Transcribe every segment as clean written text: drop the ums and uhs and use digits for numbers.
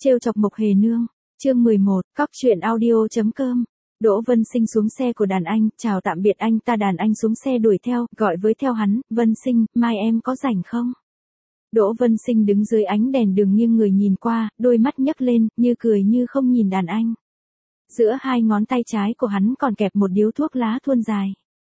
Trêu chọc Mộc Hề Nương, chương 11, cóc truyện audio.com. Đỗ Vân Sinh xuống xe của đàn anh, chào tạm biệt anh ta. Đàn anh xuống xe đuổi theo, gọi với theo hắn, Vân Sinh, mai em có rảnh không? Đỗ Vân Sinh đứng dưới ánh đèn đường nghiêng người nhìn qua, đôi mắt nhấc lên, như cười như không nhìn đàn anh. Giữa hai ngón tay trái của hắn còn kẹp một điếu thuốc lá thuôn dài.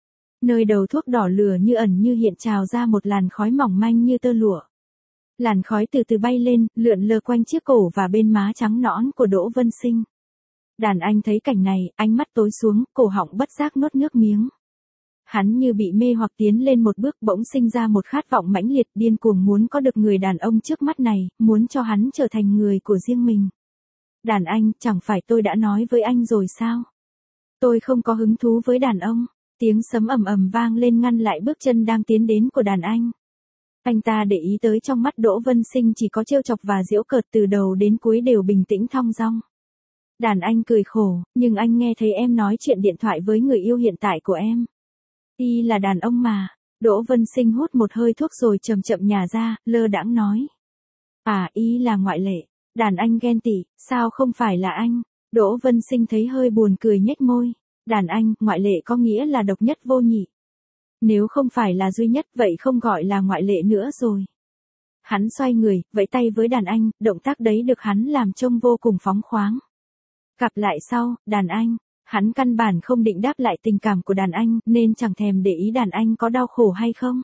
Nơi đầu thuốc đỏ lửa như ẩn như hiện trào ra một làn khói mỏng manh như tơ lụa. Làn khói từ từ bay lên, lượn lờ quanh chiếc cổ và bên má trắng nõn của Đỗ Vân Sinh. Đàn anh thấy cảnh này, ánh mắt tối xuống, cổ họng bất giác nuốt nước miếng. Hắn như bị mê hoặc tiến lên một bước, bỗng sinh ra một khát vọng mãnh liệt, điên cuồng muốn có được người đàn ông trước mắt này, muốn cho hắn trở thành người của riêng mình. Đàn anh, chẳng phải tôi đã nói với anh rồi sao? Tôi không có hứng thú với đàn ông. Tiếng sấm ầm ầm vang lên ngăn lại bước chân đang tiến đến của đàn anh. Anh ta để ý tới trong mắt Đỗ Vân Sinh chỉ có trêu chọc và giễu cợt, từ đầu đến cuối đều bình tĩnh thong dong. Đàn anh cười khổ, nhưng anh nghe thấy em nói chuyện điện thoại với người yêu hiện tại của em. Y là đàn ông mà. Đỗ Vân Sinh hút một hơi thuốc rồi chậm chậm nhả ra, lơ đãng nói. À, y là ngoại lệ. Đàn anh ghen tị, sao không phải là anh? Đỗ Vân Sinh thấy hơi buồn cười nhếch môi. Đàn anh, ngoại lệ có nghĩa là độc nhất vô nhị. Nếu không phải là duy nhất vậy không gọi là ngoại lệ nữa rồi. Hắn xoay người, vẫy tay với đàn anh, động tác đấy được hắn làm trông vô cùng phóng khoáng. Gặp lại sau, đàn anh. Hắn căn bản không định đáp lại tình cảm của đàn anh, nên chẳng thèm để ý đàn anh có đau khổ hay không.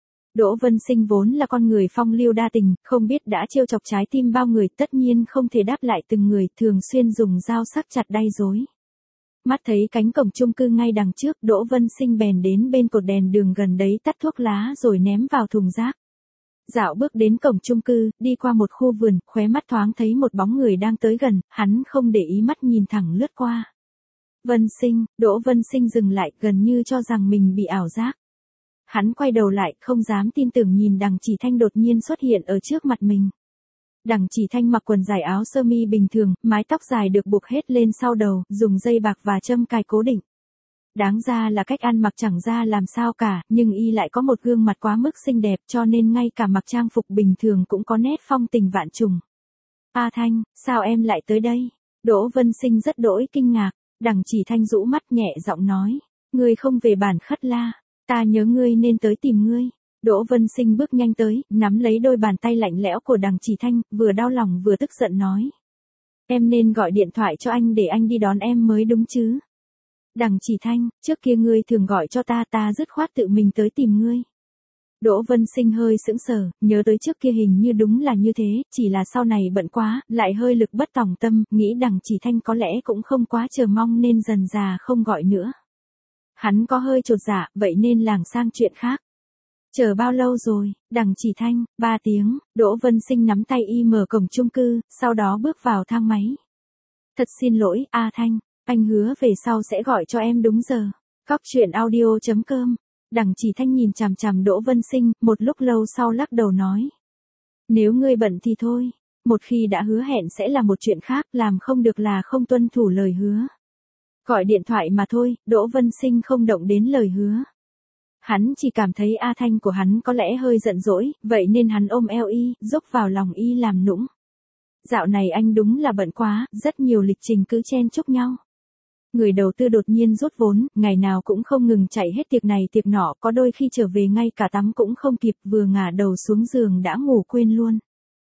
Đỗ Vân Sinh vốn là con người phong lưu đa tình, không biết đã trêu chọc trái tim bao người, tất nhiên không thể đáp lại từng người, thường xuyên dùng dao sắc chặt đay dối. Mắt thấy cánh cổng chung cư ngay đằng trước, Đỗ Vân Sinh bèn đến bên cột đèn đường gần đấy tắt thuốc lá rồi ném vào thùng rác. Dạo bước đến cổng chung cư, đi qua một khu vườn, khóe mắt thoáng thấy một bóng người đang tới gần, hắn không để ý mắt nhìn thẳng lướt qua. Vân Sinh, Đỗ Vân Sinh dừng lại, gần như cho rằng mình bị ảo giác. Hắn quay đầu lại, không dám tin tưởng nhìn Đằng Chỉ Thanh đột nhiên xuất hiện ở trước mặt mình. Đằng Chỉ Thanh mặc quần dài áo sơ mi bình thường, mái tóc dài được buộc hết lên sau đầu, dùng dây bạc và châm cài cố định. Đáng ra là cách ăn mặc chẳng ra làm sao cả, nhưng y lại có một gương mặt quá mức xinh đẹp cho nên ngay cả mặc trang phục bình thường cũng có nét phong tình vạn trùng. A Thanh, sao em lại tới đây? Đỗ Vân Sinh rất đỗi kinh ngạc. Đằng Chỉ Thanh rũ mắt nhẹ giọng nói. Ngươi không về bản Khất La. Ta nhớ ngươi nên tới tìm ngươi. Đỗ Vân Sinh bước nhanh tới, nắm lấy đôi bàn tay lạnh lẽo của Đằng Chỉ Thanh, vừa đau lòng vừa tức giận nói. Em nên gọi điện thoại cho anh để anh đi đón em mới đúng chứ. Đằng Chỉ Thanh, trước kia ngươi thường gọi cho ta dứt khoát tự mình tới tìm ngươi. Đỗ Vân Sinh hơi sững sờ, nhớ tới trước kia hình như đúng là như thế, chỉ là sau này bận quá, lại hơi lực bất tòng tâm, nghĩ Đằng Chỉ Thanh có lẽ cũng không quá chờ mong nên dần dà không gọi nữa. Hắn có hơi chột dạ, vậy nên lảng sang chuyện khác. Chờ bao lâu rồi? Đằng Chỉ Thanh, 3 tiếng, Đỗ Vân Sinh nắm tay y mở cổng chung cư, sau đó bước vào thang máy. Thật xin lỗi, A Thanh, anh hứa về sau sẽ gọi cho em đúng giờ. Cóc truyện audio.com. Đằng Chỉ Thanh nhìn chằm chằm Đỗ Vân Sinh, một lúc lâu sau lắc đầu nói. Nếu ngươi bận thì thôi, một khi đã hứa hẹn sẽ là một chuyện khác, làm không được là không tuân thủ lời hứa. Gọi điện thoại mà thôi, Đỗ Vân Sinh không động đến lời hứa. Hắn chỉ cảm thấy A Thanh của hắn có lẽ hơi giận dỗi, vậy nên hắn ôm eo y, dốc vào lòng y làm nũng. Dạo này anh đúng là bận quá, rất nhiều lịch trình cứ chen chúc nhau. Người đầu tư đột nhiên rút vốn, ngày nào cũng không ngừng chạy hết tiệc này tiệc nọ, có đôi khi trở về ngay cả tắm cũng không kịp, vừa ngả đầu xuống giường đã ngủ quên luôn.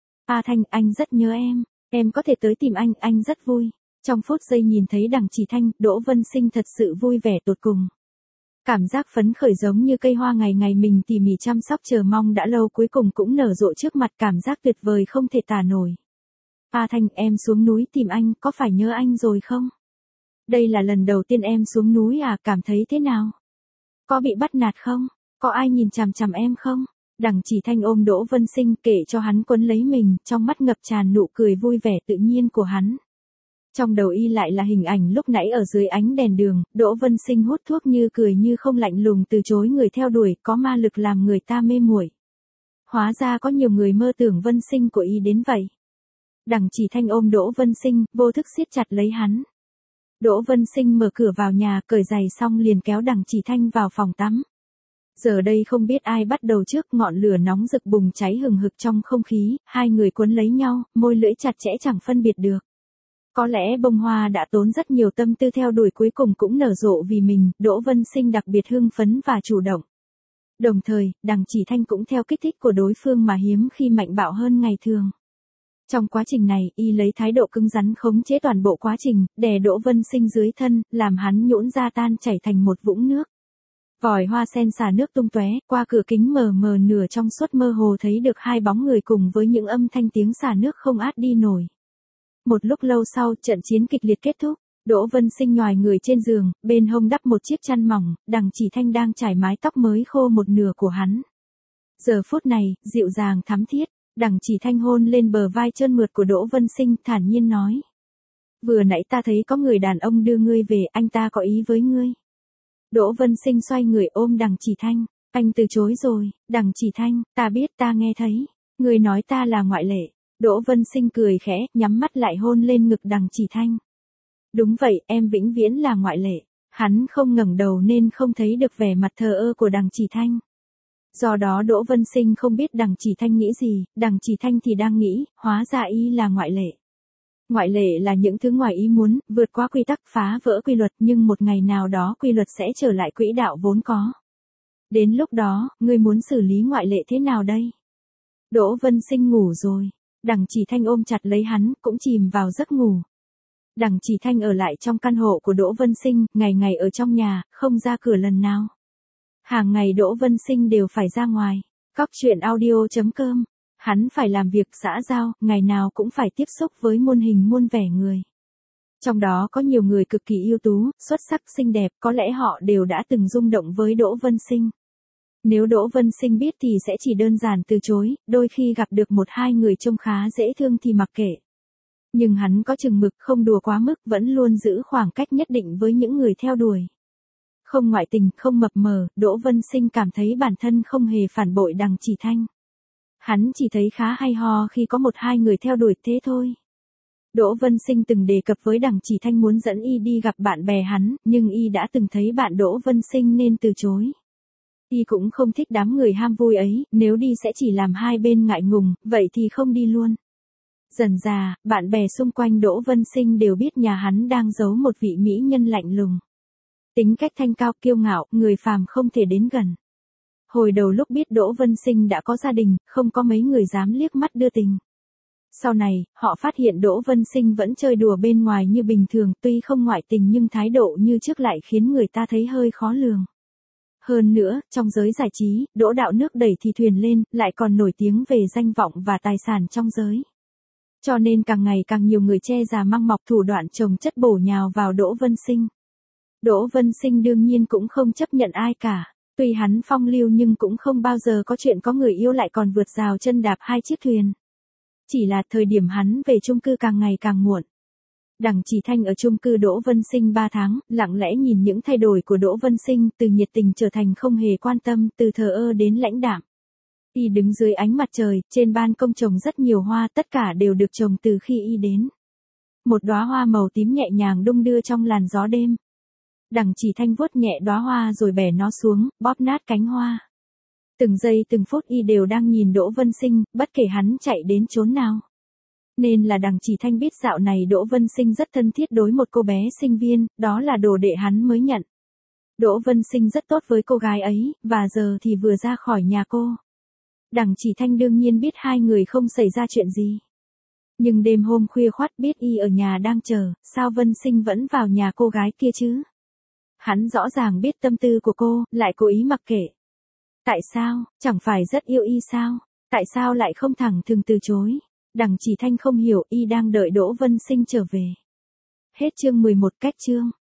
A Thanh, anh rất nhớ em có thể tới tìm anh rất vui. Trong phút giây nhìn thấy Đằng Chỉ Thanh, Đỗ Vân Sinh thật sự vui vẻ tột cùng. Cảm giác phấn khởi giống như cây hoa ngày ngày mình tỉ mỉ chăm sóc chờ mong đã lâu cuối cùng cũng nở rộ trước mặt, cảm giác tuyệt vời không thể tả nổi. A Thanh, em xuống núi tìm anh, có phải nhớ anh rồi không? Đây là lần đầu tiên em xuống núi à, cảm thấy thế nào? Có bị bắt nạt không? Có ai nhìn chằm chằm em không? Đằng Chỉ Thanh ôm Đỗ Vân Sinh kể cho hắn quấn lấy mình, trong mắt ngập tràn nụ cười vui vẻ tự nhiên của hắn. Trong đầu y lại là hình ảnh lúc nãy ở dưới ánh đèn đường, Đỗ Vân Sinh hút thuốc như cười như không, lạnh lùng từ chối người theo đuổi, có ma lực làm người ta mê muội. Hóa ra có nhiều người mơ tưởng Vân Sinh của y đến vậy. Đằng Chỉ Thanh ôm Đỗ Vân Sinh, vô thức siết chặt lấy hắn. Đỗ Vân Sinh mở cửa vào nhà, cởi giày xong liền kéo Đằng Chỉ Thanh vào phòng tắm. Giờ đây không biết ai bắt đầu trước, ngọn lửa nóng rực bùng cháy hừng hực trong không khí, hai người quấn lấy nhau, môi lưỡi chặt chẽ chẳng phân biệt được. Có lẽ bông hoa đã tốn rất nhiều tâm tư theo đuổi cuối cùng cũng nở rộ vì mình, Đỗ Vân Sinh đặc biệt hưng phấn và chủ động. Đồng thời, Đằng Chỉ Thanh cũng theo kích thích của đối phương mà hiếm khi mạnh bạo hơn ngày thường. Trong quá trình này, y lấy thái độ cứng rắn khống chế toàn bộ quá trình, đè Đỗ Vân Sinh dưới thân, làm hắn nhũn ra tan chảy thành một vũng nước. Vòi hoa sen xả nước tung tóe, qua cửa kính mờ mờ nửa trong suốt mơ hồ thấy được hai bóng người cùng với những âm thanh tiếng xả nước không át đi nổi. Một lúc lâu sau, trận chiến kịch liệt kết thúc, Đỗ Vân Sinh nhòi người trên giường, bên hông đắp một chiếc chăn mỏng, Đằng Chỉ Thanh đang trải mái tóc mới khô một nửa của hắn. Giờ phút này, dịu dàng thắm thiết, Đằng Chỉ Thanh hôn lên bờ vai trơn mượt của Đỗ Vân Sinh, thản nhiên nói. Vừa nãy ta thấy có người đàn ông đưa ngươi về, anh ta có ý với ngươi. Đỗ Vân Sinh xoay người ôm Đằng Chỉ Thanh, anh từ chối rồi, Đằng Chỉ Thanh, ta biết, ta nghe thấy, ngươi nói ta là ngoại lệ. Đỗ Vân Sinh cười khẽ, nhắm mắt lại hôn lên ngực Đằng Chỉ Thanh. Đúng vậy, em vĩnh viễn là ngoại lệ. Hắn không ngẩng đầu nên không thấy được vẻ mặt thờ ơ của Đằng Chỉ Thanh. Do đó Đỗ Vân Sinh không biết Đằng Chỉ Thanh nghĩ gì, Đằng Chỉ Thanh thì đang nghĩ, hóa ra y là ngoại lệ. Ngoại lệ là những thứ ngoài ý muốn, vượt qua quy tắc, phá vỡ quy luật, nhưng một ngày nào đó quy luật sẽ trở lại quỹ đạo vốn có. Đến lúc đó, ngươi muốn xử lý ngoại lệ thế nào đây? Đỗ Vân Sinh ngủ rồi. Đằng Chỉ Thanh ôm chặt lấy hắn, cũng chìm vào giấc ngủ. Đằng Chỉ Thanh ở lại trong căn hộ của Đỗ Vân Sinh, ngày ngày ở trong nhà, không ra cửa lần nào. Hàng ngày Đỗ Vân Sinh đều phải ra ngoài. Cóc truyện audio.com. Hắn phải làm việc xã giao, ngày nào cũng phải tiếp xúc với muôn hình muôn vẻ người. Trong đó có nhiều người cực kỳ ưu tú, xuất sắc xinh đẹp, có lẽ họ đều đã từng rung động với Đỗ Vân Sinh. Nếu Đỗ Vân Sinh biết thì sẽ chỉ đơn giản từ chối, đôi khi gặp được một hai người trông khá dễ thương thì mặc kệ. Nhưng hắn có chừng mực, không đùa quá mức, vẫn luôn giữ khoảng cách nhất định với những người theo đuổi. Không ngoại tình, không mập mờ, Đỗ Vân Sinh cảm thấy bản thân không hề phản bội Đằng Chỉ Thanh. Hắn chỉ thấy khá hay ho khi có một hai người theo đuổi thế thôi. Đỗ Vân Sinh từng đề cập với Đằng Chỉ Thanh muốn dẫn y đi gặp bạn bè hắn, nhưng y đã từng thấy bạn Đỗ Vân Sinh nên từ chối. Y cũng không thích đám người ham vui ấy, nếu đi sẽ chỉ làm hai bên ngại ngùng, vậy thì không đi luôn. Dần dà, bạn bè xung quanh Đỗ Vân Sinh đều biết nhà hắn đang giấu một vị mỹ nhân lạnh lùng. Tính cách thanh cao kiêu ngạo, người phàm không thể đến gần. Hồi đầu lúc biết Đỗ Vân Sinh đã có gia đình, không có mấy người dám liếc mắt đưa tình. Sau này, họ phát hiện Đỗ Vân Sinh vẫn chơi đùa bên ngoài như bình thường, tuy không ngoại tình nhưng thái độ như trước lại khiến người ta thấy hơi khó lường. Hơn nữa, trong giới giải trí, Đỗ Đạo nước đẩy thì thuyền lên, lại còn nổi tiếng về danh vọng và tài sản trong giới. Cho nên càng ngày càng nhiều người che già măng mọc thủ đoạn trồng chất bổ nhào vào Đỗ Vân Sinh. Đỗ Vân Sinh đương nhiên cũng không chấp nhận ai cả. Tuy hắn phong lưu nhưng cũng không bao giờ có chuyện có người yêu lại còn vượt rào chân đạp hai chiếc thuyền. Chỉ là thời điểm hắn về chung cư càng ngày càng muộn. Đằng Chỉ Thanh ở chung cư Đỗ Vân Sinh 3 tháng, lặng lẽ nhìn những thay đổi của Đỗ Vân Sinh, từ nhiệt tình trở thành không hề quan tâm, từ thờ ơ đến lãnh đạm. Y đứng dưới ánh mặt trời, trên ban công trồng rất nhiều hoa, tất cả đều được trồng từ khi y đến. Một đóa hoa màu tím nhẹ nhàng đung đưa trong làn gió đêm. Đằng Chỉ Thanh vuốt nhẹ đóa hoa rồi bẻ nó xuống, bóp nát cánh hoa. Từng giây từng phút y đều đang nhìn Đỗ Vân Sinh, bất kể hắn chạy đến chốn nào. Nên là Đằng Chỉ Thanh biết dạo này Đỗ Vân Sinh rất thân thiết đối một cô bé sinh viên, đó là đồ đệ hắn mới nhận. Đỗ Vân Sinh rất tốt với cô gái ấy, và giờ thì vừa ra khỏi nhà cô. Đằng Chỉ Thanh đương nhiên biết hai người không xảy ra chuyện gì. Nhưng đêm hôm khuya khoắt biết y ở nhà đang chờ, sao Vân Sinh vẫn vào nhà cô gái kia chứ? Hắn rõ ràng biết tâm tư của cô, lại cố ý mặc kệ. Tại sao, chẳng phải rất yêu y sao? Tại sao lại không thẳng thừng từ chối? Đằng Chỉ Thanh không hiểu y đang đợi Đỗ Vân Sinh trở về. Hết chương 11 cách chương.